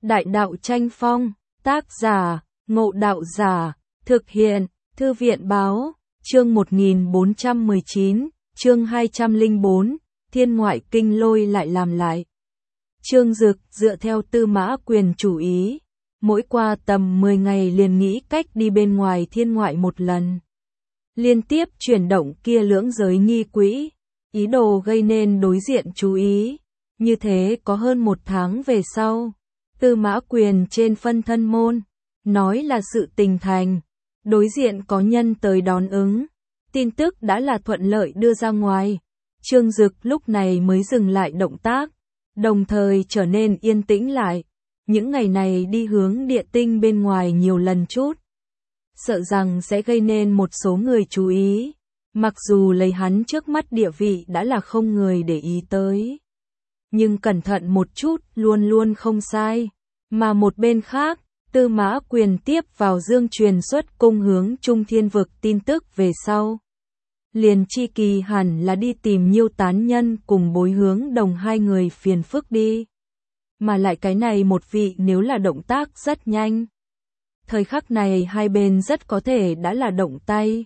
Đại đạo tranh phong, tác giả, Ngộ Đạo Giả, thực hiện, Thư viện báo, chương 1419, chương 204, Thiên Ngoại Kinh Lôi lại làm lại. Trương Dực dựa theo Tư Mã Quyền chủ ý, mỗi qua tầm 10 ngày liền nghĩ cách đi bên ngoài thiên ngoại một lần. Liên tiếp chuyển động kia lưỡng giới nghi quỹ, ý đồ gây nên đối diện chú ý. Như thế có hơn 1 tháng về sau, Tư Mã Quyền trên phân thân môn, nói là sự tình thành, đối diện có nhân tới đón ứng, tin tức đã là thuận lợi đưa ra ngoài. Trương Dực lúc này mới dừng lại động tác, đồng thời trở nên yên tĩnh lại. Những ngày này đi hướng địa tinh bên ngoài nhiều lần chút, sợ rằng sẽ gây nên một số người chú ý, mặc dù lấy hắn trước mắt địa vị đã là không người để ý tới. Nhưng cẩn thận một chút luôn luôn không sai. Mà một bên khác, Tư Mã Quyền tiếp vào Dương truyền xuất cung hướng Trung Thiên Vực tin tức về sau. Liền chi kỳ hẳn là đi tìm Nhiêu Tán Nhân cùng Bối Hướng Đồng hai người phiền phức đi. Mà lại cái này một vị nếu là động tác rất nhanh. Thời khắc này hai bên rất có thể đã là động tay.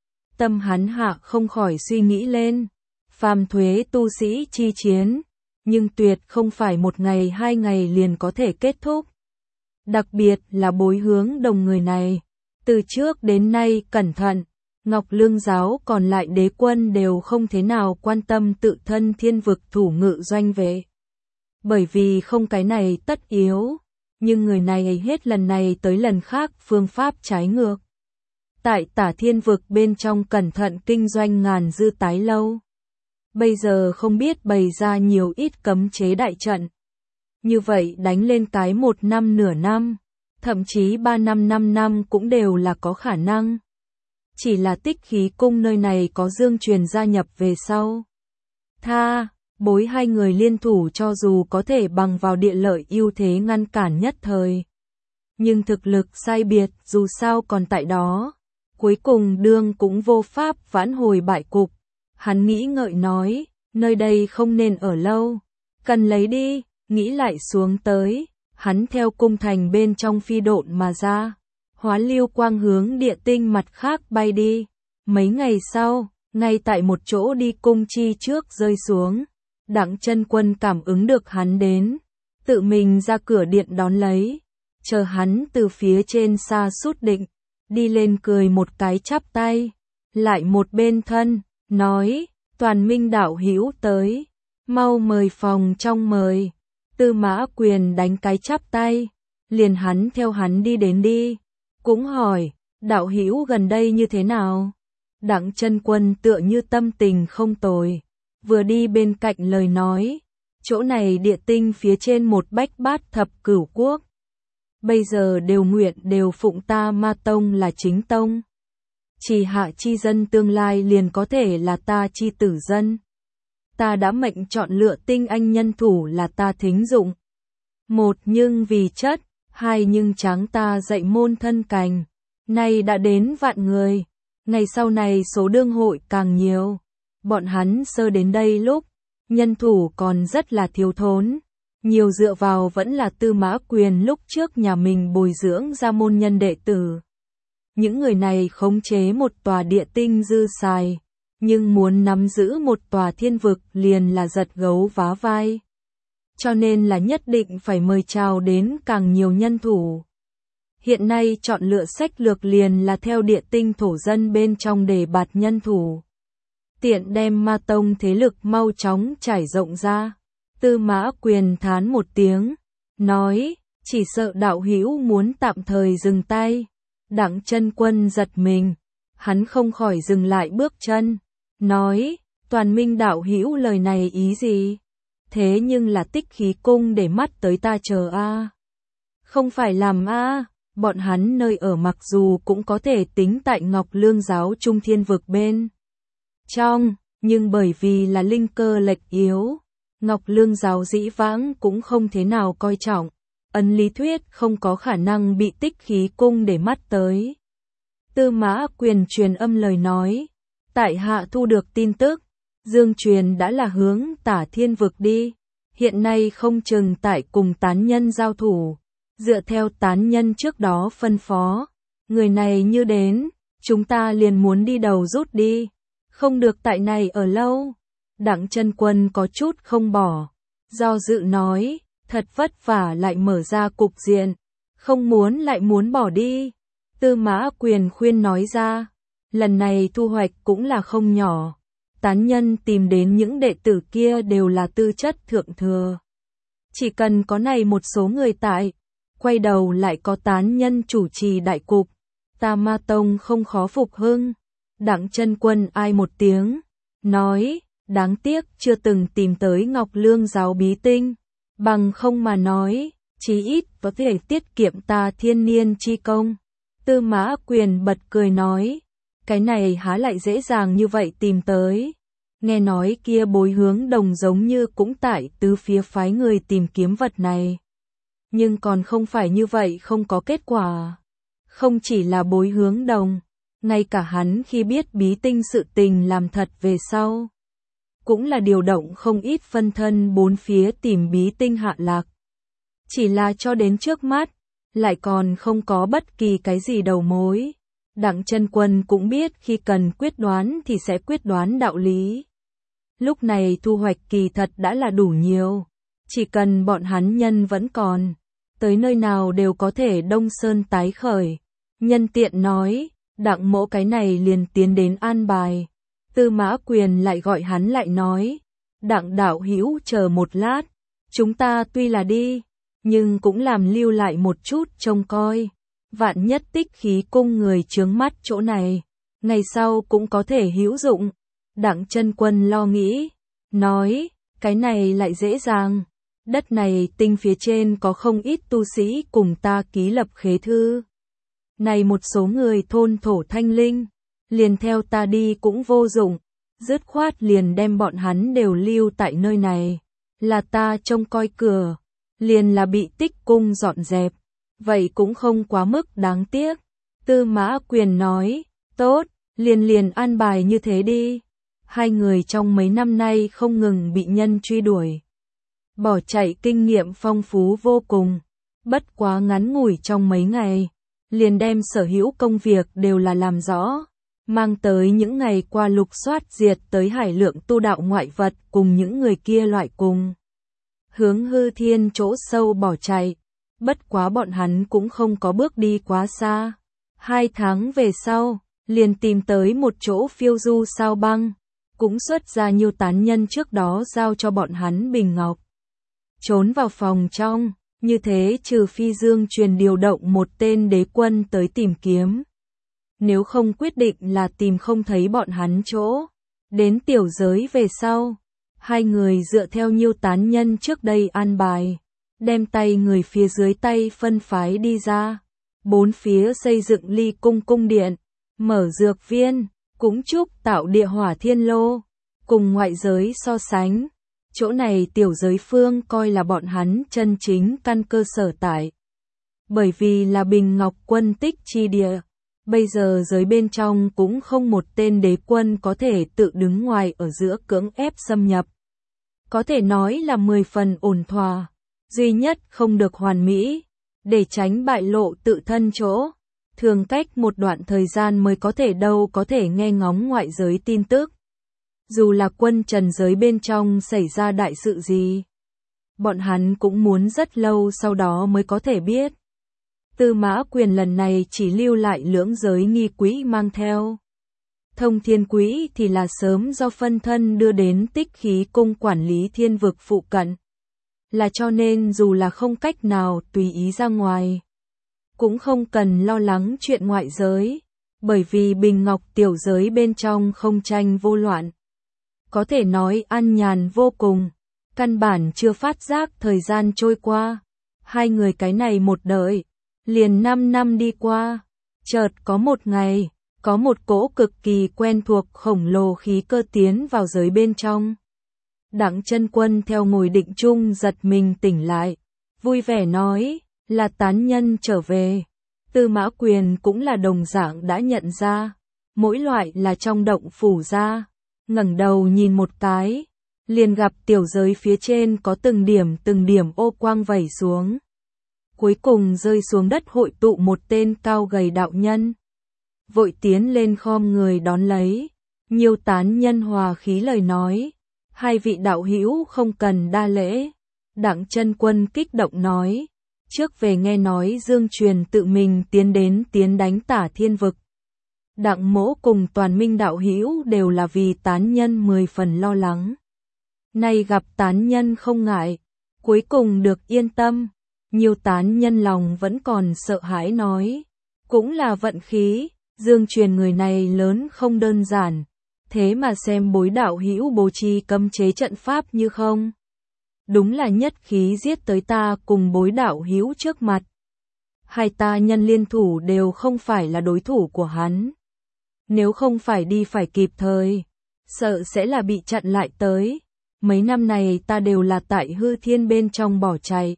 Tâm hắn hạ không khỏi suy nghĩ lên. Phàm thuế tu sĩ chi chiến, nhưng tuyệt không phải 1 ngày 2 ngày liền có thể kết thúc. Đặc biệt là Bối Hướng Đồng người này, từ trước đến nay cẩn thận, Ngọc Lương giáo còn lại đế quân đều không thế nào quan tâm tự thân thiên vực thủ ngự doanh vệ. Bởi vì không cái này tất yếu, nhưng người này hết lần này tới lần khác phương pháp trái ngược. Tại Tả Thiên Vực bên trong cẩn thận kinh doanh ngàn dư tái lâu. Bây giờ không biết bày ra nhiều ít cấm chế đại trận. Như vậy đánh lên cái 1 năm nửa năm, thậm chí 3 năm 5 năm cũng đều là có khả năng. Chỉ là Tích Khí Cung nơi này có Dương truyền gia nhập về sau. Bối hai người liên thủ cho dù có thể bằng vào địa lợi ưu thế ngăn cản nhất thời. Nhưng thực lực sai biệt dù sao còn tại đó. Cuối cùng đương cũng vô pháp vãn hồi bại cục. Hắn nghĩ ngợi nói, nơi đây không nên ở lâu. Cần lấy đi, nghĩ lại xuống tới. Hắn theo cung thành bên trong phi độn mà ra. Hóa lưu quang hướng địa tinh mặt khác bay đi. Mấy ngày sau, ngay tại một chỗ đi cung chi trước rơi xuống. Đặng Chân Quân cảm ứng được hắn đến, tự mình ra cửa điện đón lấy, chờ hắn từ phía trên xa sút định, đi lên cười một cái chắp tay, lại một bên thân, nói, Toàn Minh đạo hữu tới, mau mời phòng trong mời. Tư Mã Quyền đánh cái chắp tay, liền hắn theo hắn đi đến đi, cũng hỏi, đạo hữu gần đây như thế nào? Đặng Chân Quân tựa như tâm tình không tồi. Vừa đi bên cạnh lời nói, chỗ này địa tinh phía trên một bách bát thập cửu quốc. Bây giờ đều nguyện đều phụng ta Ma Tông là chính tông. Chỉ hạ chi dân tương lai liền có thể là ta chi tử dân. Ta đã mệnh chọn lựa tinh anh nhân thủ là ta thính dụng. 1 nhưng vì chất, 2 nhưng tráng ta dạy môn thân cành. Nay đã đến vạn người, ngày sau này số đương hội càng nhiều. Bọn hắn sơ đến đây lúc, nhân thủ còn rất là thiếu thốn, nhiều dựa vào vẫn là Tư Mã Quyền lúc trước nhà mình bồi dưỡng ra môn nhân đệ tử. Những người này khống chế một tòa địa tinh dư xài, nhưng muốn nắm giữ một tòa thiên vực liền là giật gấu vá vai. Cho nên là nhất định phải mời chào đến càng nhiều nhân thủ. Hiện nay chọn lựa sách lược liền là theo địa tinh thổ dân bên trong đề bạt nhân thủ. Tiện đem Ma Tông thế lực mau chóng trải rộng ra. Tư Mã Quyền thán một tiếng, nói, chỉ sợ đạo hữu muốn tạm thời dừng tay. Đặng Chân Quân giật mình, hắn không khỏi dừng lại bước chân, nói, Toàn Minh đạo hữu lời này ý gì? Thế nhưng là Tích Khí Cung để mắt tới ta chờ a. Không phải làm a, bọn hắn nơi ở mặc dù cũng có thể tính tại Ngọc Lương giáo Trung Thiên Vực bên trong, nhưng bởi vì là linh cơ lệch yếu, Ngọc Lương giáo dĩ vãng cũng không thế nào coi trọng, ấn lý thuyết không có khả năng bị Tích Khí Cung để mắt tới. Tư Mã Quyền truyền âm lời nói, tại hạ thu được tin tức, Dương truyền đã là hướng Tả Thiên Vực đi, hiện nay không chừng tại cùng tán nhân giao thủ, Dựa theo tán nhân trước đó phân phó, người này như đến, chúng ta liền muốn đi đầu rút đi, không được tại này ở lâu. Đặng Chân Quân có chút không bỏ, do dự nói, thật vất vả lại mở ra cục diện, không muốn lại muốn bỏ đi. Tư Mã Quyền khuyên nói ra, lần này thu hoạch cũng là không nhỏ, tán nhân tìm đến những đệ tử kia đều là tư chất thượng thừa. Chỉ cần có này một số người tại, quay đầu lại có tán nhân chủ trì đại cục, Ta Ma Tông không khó phục hưng. Đặng Chân Quân ai một tiếng, nói, đáng tiếc chưa từng tìm tới Ngọc Lương giáo bí tinh, bằng không mà nói, chí ít có thể tiết kiệm ta thiên niên chi công. Tư Mã Quyền bật cười nói, cái này há lại dễ dàng như vậy tìm tới. Nghe nói kia Bối Hướng Đồng giống như cũng tại tứ phía phái người tìm kiếm vật này. Nhưng còn không phải như vậy không có kết quả. Không chỉ là Bối Hướng Đồng, ngay cả hắn khi biết bí tinh sự tình làm thật về sau, cũng là điều động không ít phân thân bốn phía tìm bí tinh hạ lạc. Chỉ là cho đến trước mắt, lại còn không có bất kỳ cái gì đầu mối. Đặng Chân Quân cũng biết khi cần quyết đoán thì sẽ quyết đoán đạo lý. Lúc này thu hoạch kỳ thật đã là đủ nhiều. Chỉ cần bọn hắn nhân vẫn còn, tới nơi nào đều có thể đông sơn tái khởi. Nhân tiện nói, Đặng mỗ cái này liền tiến đến an bài. Tư Mã Quyền lại gọi hắn lại nói, Đặng đạo hữu chờ một lát, chúng ta tuy là đi, nhưng cũng làm lưu lại một chút trông coi. Vạn nhất Tích Khí cung người chướng mắt chỗ này, ngày sau cũng có thể hữu dụng. Đặng Chân Quân lo nghĩ, nói, cái này lại dễ dàng. Đất này tinh phía trên có không ít tu sĩ cùng ta ký lập khế thư. Này một số người thôn thổ thanh linh, liền theo ta đi cũng vô dụng, dứt khoát liền đem bọn hắn đều lưu tại nơi này. Là ta trông coi cửa, liền là bị Tích cung dọn dẹp, vậy cũng không quá mức đáng tiếc. Tư Mã Quyền nói, tốt, liền an bài như thế đi. Hai người trong mấy năm nay không ngừng bị nhân truy đuổi, bỏ chạy kinh nghiệm phong phú vô cùng, bất quá ngắn ngủi trong mấy ngày, liền đem sở hữu công việc đều là làm rõ, mang tới những ngày qua lục soát diệt tới hải lượng tu đạo ngoại vật cùng những người kia loại cùng. Hướng hư thiên chỗ sâu bỏ chạy, bất quá bọn hắn cũng không có bước đi quá xa. 2 tháng về sau, liền tìm tới một chỗ phiêu du sao băng, cũng xuất ra nhiều tán nhân trước đó giao cho bọn hắn bình ngọc. Trốn vào phòng trong, như thế trừ phi Dương truyền điều động một tên đế quân tới tìm kiếm. Nếu không quyết định là tìm không thấy bọn hắn chỗ. Đến tiểu giới về sau, hai người dựa theo nhiều tán nhân trước đây an bài, đem tay người phía dưới tay phân phái đi ra. 4 phía xây dựng ly cung cung điện, mở dược viên, cúng chúc tạo địa hỏa thiên lô. Cùng ngoại giới so sánh, chỗ này tiểu giới phương coi là bọn hắn chân chính căn cơ sở tại. Bởi vì là Bình Ngọc quân tích chi địa, bây giờ giới bên trong cũng không một tên đế quân có thể tự đứng ngoài ở giữa cưỡng ép xâm nhập. Có thể nói là 10 phần ổn thỏa, duy nhất không được hoàn mỹ, để tránh bại lộ tự thân chỗ. Thường cách một đoạn thời gian mới có thể nghe ngóng ngoại giới tin tức. Dù là quân trần giới bên trong xảy ra đại sự gì, bọn hắn cũng muốn rất lâu sau đó mới có thể biết. Tư Mã Quyền lần này chỉ lưu lại lưỡng giới nghi quỹ mang theo. Thông thiên quỹ thì là sớm do phân thân đưa đến Tích Khí cung quản lý thiên vực phụ cận. Là cho nên dù là không cách nào tùy ý ra ngoài, cũng không cần lo lắng chuyện ngoại giới, bởi vì Bình Ngọc tiểu giới bên trong không tranh vô loạn. Có thể nói an nhàn vô cùng, căn bản chưa phát giác thời gian trôi qua. Hai người cái này một đợi, liền 5 năm đi qua. Chợt có một ngày, có một cỗ cực kỳ quen thuộc khổng lồ khí cơ tiến vào giới bên trong. Đặng Chân Quân theo ngồi định chung giật mình tỉnh lại, vui vẻ nói, là tán nhân trở về. Tư Mã Quyền cũng là đồng dạng đã nhận ra, mỗi loại là trong động phủ ra. Ngẩng đầu nhìn một cái, liền gặp tiểu giới phía trên có từng điểm ô quang vẩy xuống. cuối cùng rơi xuống đất hội tụ một tên cao gầy đạo nhân. Vội tiến lên khom người đón lấy. Nhiều tán nhân hòa khí lời nói, hai vị đạo hữu không cần đa lễ. Đặng Chân Quân kích động nói, trước về nghe nói Dương Truyền tự mình tiến đánh Tả Thiên Vực. Đặng Mỗ cùng toàn minh đạo hữu đều là vì tán nhân 10 phần lo lắng. Nay gặp tán nhân không ngại, cuối cùng được yên tâm. Nhiều tán nhân lòng vẫn còn sợ hãi nói, cũng là vận khí, Dương Truyền người này lớn không đơn giản, thế mà xem Bối đạo hữu bố trí cấm chế trận pháp như không. Đúng là nhất khí giết tới ta cùng Bối đạo hữu trước mặt. Hai ta nhân liên thủ đều không phải là đối thủ của hắn. Nếu không phải đi phải kịp thời, sợ sẽ là bị chặn lại tới. Mấy năm này ta đều là tại hư thiên bên trong bỏ chạy.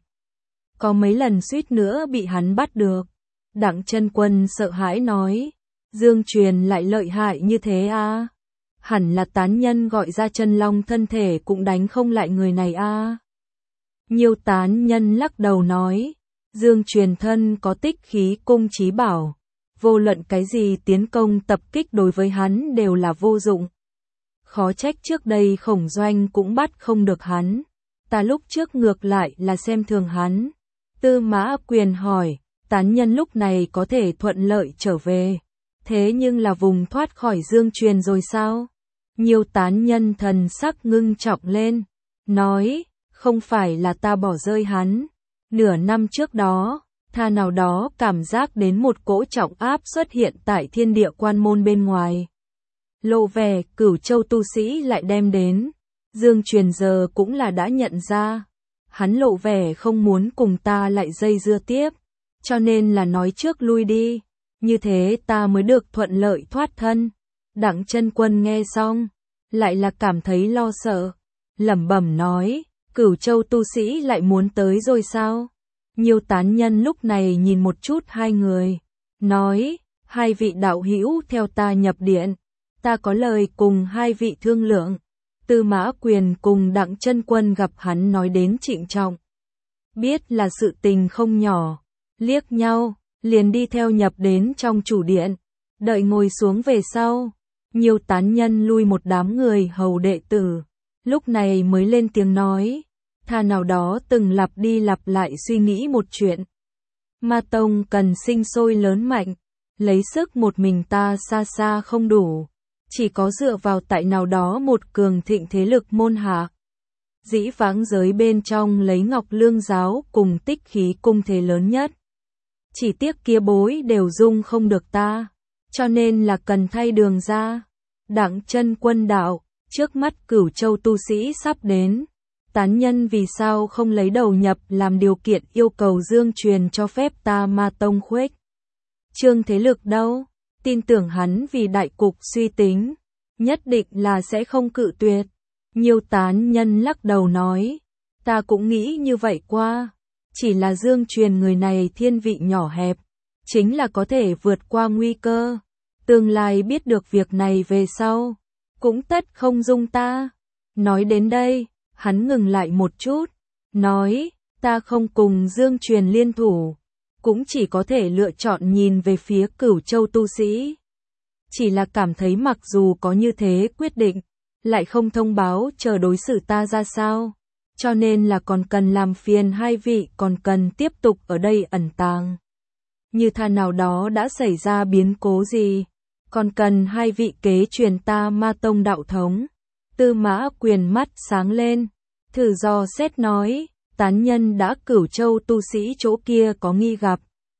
Có mấy lần suýt nữa bị hắn bắt được. Đặng Chân Quân sợ hãi nói, Dương Truyền lại lợi hại như thế à? Hẳn là tán nhân gọi ra chân long thân thể cũng đánh không lại người này à? Nhiều tán nhân lắc đầu nói, Dương Truyền thân có tích khí cung trí bảo, vô luận cái gì tiến công tập kích đối với hắn đều là vô dụng. Khó trách trước đây Khổng Doanh cũng bắt không được hắn, ta lúc trước ngược lại là xem thường hắn. Tư Mã Quyền hỏi, tán nhân lúc này có thể thuận lợi trở về, thế nhưng là vùng thoát khỏi Dương Truyền rồi sao? Nhiều tán nhân thần sắc ngưng trọng lên, nói, không phải là ta bỏ rơi hắn. Nửa năm trước đó, tha nào đó cảm giác đến một cỗ trọng áp xuất hiện tại thiên địa quan môn bên ngoài. Lộ vẻ Cửu Châu tu sĩ lại đem đến. Dương Truyền giờ cũng là đã nhận ra. Hắn lộ vẻ không muốn cùng ta lại dây dưa tiếp, cho nên là nói trước lui đi, như thế ta mới được thuận lợi thoát thân. Đặng Chân Quân nghe xong, lại là cảm thấy lo sợ, lẩm bẩm nói, Cửu Châu tu sĩ lại muốn tới rồi sao? Nhiều tán nhân lúc này nhìn một chút hai người, nói, hai vị đạo hữu theo ta nhập điện, ta có lời cùng hai vị thương lượng. Tư Mã Quyền cùng Đặng Chân Quân gặp hắn nói đến trịnh trọng, biết là sự tình không nhỏ, liếc nhau, liền đi theo nhập đến trong chủ điện, đợi ngồi xuống về sau. Nhiều tán nhân lui một đám người hầu đệ tử, lúc này mới lên tiếng nói, tha nào đó từng lặp đi lặp lại suy nghĩ một chuyện. Ma tông cần sinh sôi lớn mạnh, lấy sức một mình ta xa xa không đủ, chỉ có dựa vào tại nào đó một cường thịnh thế lực môn hạ. Dĩ vãng giới bên trong lấy Ngọc Lương giáo cùng Tích Khí cung thế lớn nhất. Chỉ tiếc kia bối đều dung không được ta, cho nên là cần thay đường ra. Đặng Chân Quân đạo, trước mắt Cửu Châu tu sĩ sắp đến, tán nhân vì sao không lấy đầu nhập làm điều kiện yêu cầu Dương Truyền cho phép ta Ma tông khuếch trương thế lực đâu? Tin tưởng hắn vì đại cục suy tính, nhất định là sẽ không cự tuyệt. Nhiều tán nhân lắc đầu nói, ta cũng nghĩ như vậy qua, chỉ là Dương Truyền người này thiên vị nhỏ hẹp, chính là có thể vượt qua nguy cơ. Tương lai biết được việc này về sau, cũng tất không dung ta. Nói đến đây, hắn ngừng lại một chút, nói, ta không cùng Dương Truyền liên thủ, cũng chỉ có thể lựa chọn nhìn về phía Cửu Châu tu sĩ. Chỉ là cảm thấy mặc dù có như thế quyết định, lại không thông báo chờ đối xử ta ra sao, cho nên là còn cần làm phiền hai vị, còn cần tiếp tục ở đây ẩn tàng. Như tha nào đó đã xảy ra biến cố gì, còn cần hai vị kế truyền ta Ma tông đạo thống. Tư Mã Quyền mắt sáng lên, thử dò xét nói, tán nhân đã Cửu Châu tu sĩ chỗ kia có nghi gặp.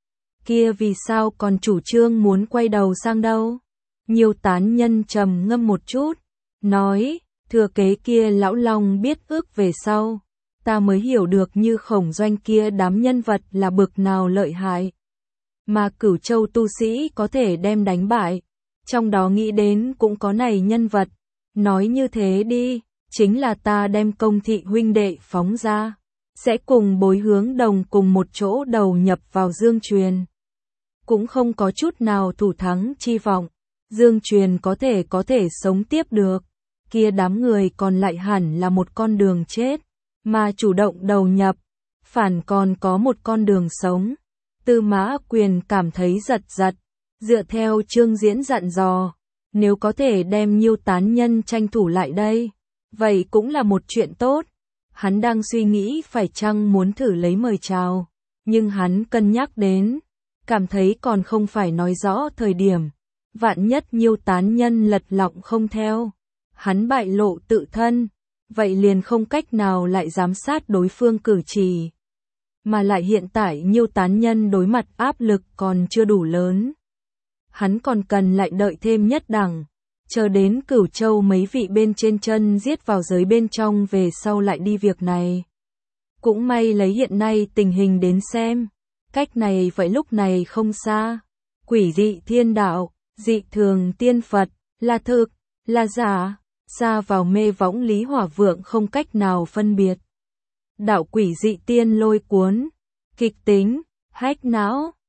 Kia vì sao còn chủ trương muốn quay đầu sang đâu? Nhiều tán nhân trầm ngâm một chút, nói, thừa kế kia lão long biết ước về sau, ta mới hiểu được như Khổng Doanh kia đám nhân vật là bực nào lợi hại. Mà Cửu Châu tu sĩ có thể đem đánh bại, trong đó nghĩ đến cũng có này nhân vật. Nói như thế đi, chính là ta đem Công Thị huynh đệ phóng ra, sẽ cùng Bối Hướng Đồng cùng một chỗ đầu nhập vào Dương Truyền. Cũng không có chút nào thủ thắng chi vọng, Dương Truyền có thể sống tiếp được, kia đám người còn lại hẳn là một con đường chết, mà chủ động đầu nhập, phản còn có một con đường sống. Tư Mã Quyền cảm thấy giật giật, dựa theo Trương Diễn dặn dò, nếu có thể đem Nhiêu tán nhân tranh thủ lại đây, vậy cũng là một chuyện tốt. Hắn đang suy nghĩ phải chăng muốn thử lấy mời chào, nhưng hắn cân nhắc đến, cảm thấy còn không phải nói rõ thời điểm. Vạn nhất Nhiêu tán nhân lật lọng không theo, hắn bại lộ tự thân, vậy liền không cách nào lại giám sát đối phương cử chỉ. Mà lại hiện tại Nhiêu tán nhân đối mặt áp lực còn chưa đủ lớn. Hắn còn cần lại đợi thêm nhất đẳng, chờ đến Cửu Châu mấy vị bên trên chân giết vào giới bên trong về sau lại đi việc này. Cũng may lấy hiện nay tình hình đến xem, cách này vậy lúc này không xa. Quỷ dị thiên đạo, dị thường tiên Phật, là thực, là giả, xa vào mê võng Lý Hỏa Vượng không cách nào phân biệt. Đạo quỷ dị tiên lôi cuốn, kịch tính, hách não.